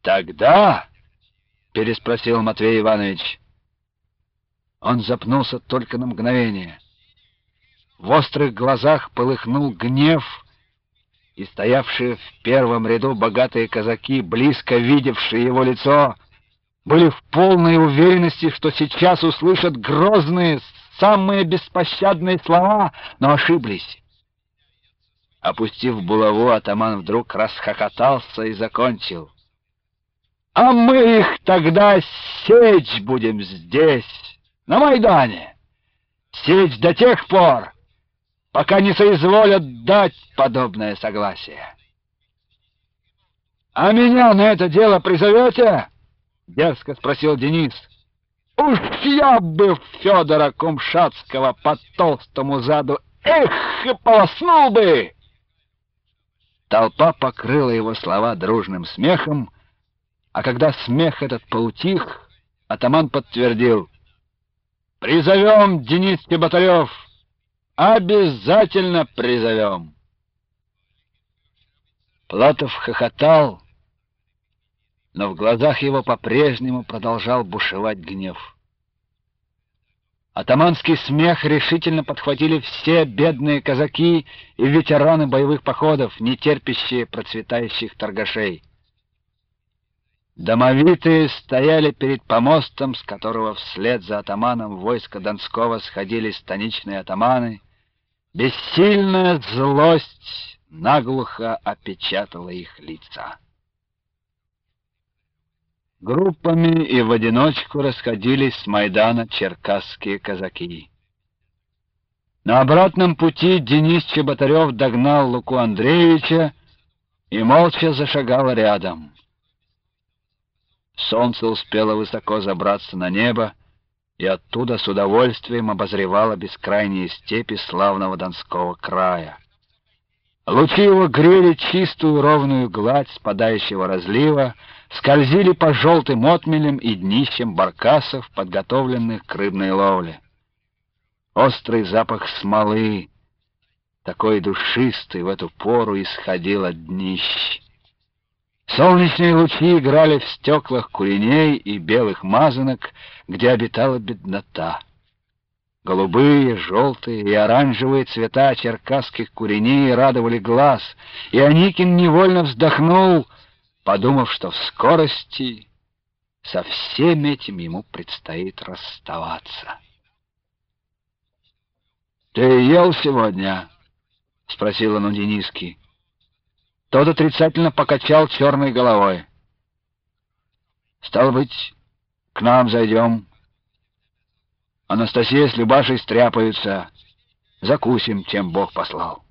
Тогда? — переспросил Матвей Иванович. Он запнулся только на мгновение. В острых глазах полыхнул гнев, и стоявшие в первом ряду богатые казаки, близко видевшие его лицо, были в полной уверенности, что сейчас услышат грозные, самые беспощадные слова, но ошиблись. Опустив булаву, атаман вдруг расхохотался и закончил: «А мы их тогда сечь будем здесь, на Майдане, сечь до тех пор, пока не соизволят дать подобное согласие». «А меня на это дело призовете?» — дерзко спросил Денис. «Уж я бы Федора Кумшатского по толстому заду, эх, и полоснул бы!» Толпа покрыла его слова дружным смехом, а когда смех этот поутих, атаман подтвердил: «Призовем, Денис Чеботарев, обязательно призовем». Платов хохотал, но в глазах его по-прежнему продолжал бушевать гнев. Атаманский смех решительно подхватили все бедные казаки и ветераны боевых походов, не терпящие процветающих торгашей. Домовитые стояли перед помостом, с которого вслед за атаманом войска Донского сходили станичные атаманы. Бессильная злость наглухо опечатала их лица. Группами и в одиночку расходились с Майдана черкасские казаки. На обратном пути Денис Чеботарев догнал Луку Андреевича и молча зашагал рядом. Солнце успело высоко забраться на небо, и оттуда с удовольствием обозревало бескрайние степи славного Донского края. Лучи его грели чистую ровную гладь спадающего разлива, скользили по желтым отмелям и днищам баркасов, подготовленных к рыбной ловле. Острый запах смолы, такой душистый, в эту пору исходил от днищ. Солнечные лучи играли в стеклах куреней и белых мазанок, где обитала беднота. Голубые, желтые и оранжевые цвета черкасских куреней радовали глаз, и Аникин невольно вздохнул, подумав, что в скорости со всем этим ему предстоит расставаться. «Ты ел сегодня?» — спросил он у Дениски. Тот отрицательно покачал черной головой. «Стало быть, к нам зайдем. Анастасия с Любашей стряпаются. Закусим, чем Бог послал».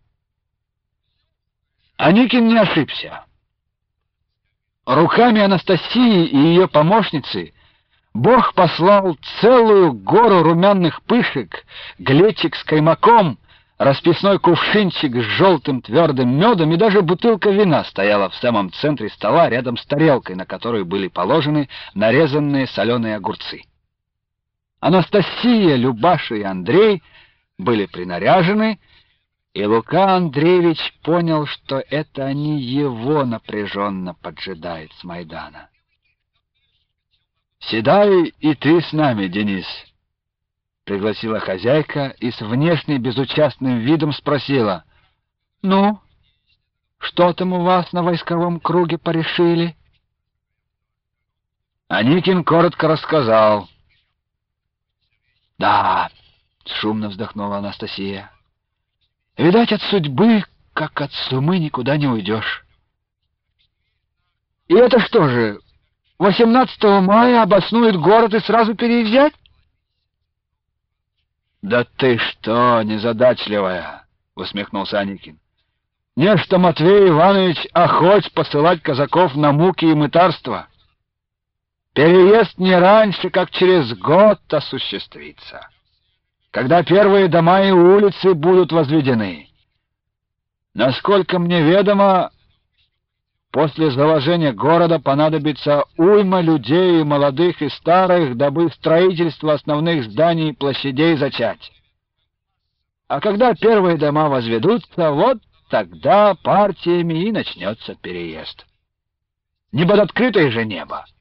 Аникин не ошибся. Руками Анастасии и ее помощницы Бог послал целую гору румяных пышек, глечик с каймаком, расписной кувшинчик с желтым твердым медом, и даже бутылка вина стояла в самом центре стола рядом с тарелкой, на которой были положены нарезанные соленые огурцы. Анастасия, Любаша и Андрей были принаряжены, и Лука Андреевич понял, что это они его напряженно поджидают с Майдана. «Седай и ты с нами, Денис», — пригласила хозяйка и с внешне безучастным видом спросила: «Ну, что там у вас на войсковом круге порешили?» Аникин коротко рассказал. «Да», — шумно вздохнула Анастасия, — «видать, от судьбы, как от сумы, никуда не уйдешь». «И это что же, 18 мая обоснуют город и сразу переезжать?» «Да ты что, незадачливая!» — усмехнулся Аникин. «Нечто Матвей Иванович охоть посылать казаков на муки и мытарства. Переезд не раньше, как через год осуществится, когда первые дома и улицы будут возведены. Насколько мне ведомо, после заложения города понадобится уйма людей, и молодых, и старых, дабы строительство основных зданий и площадей зачать. А когда первые дома возведутся, вот тогда партиями и начнется переезд». Не под открытое же небо.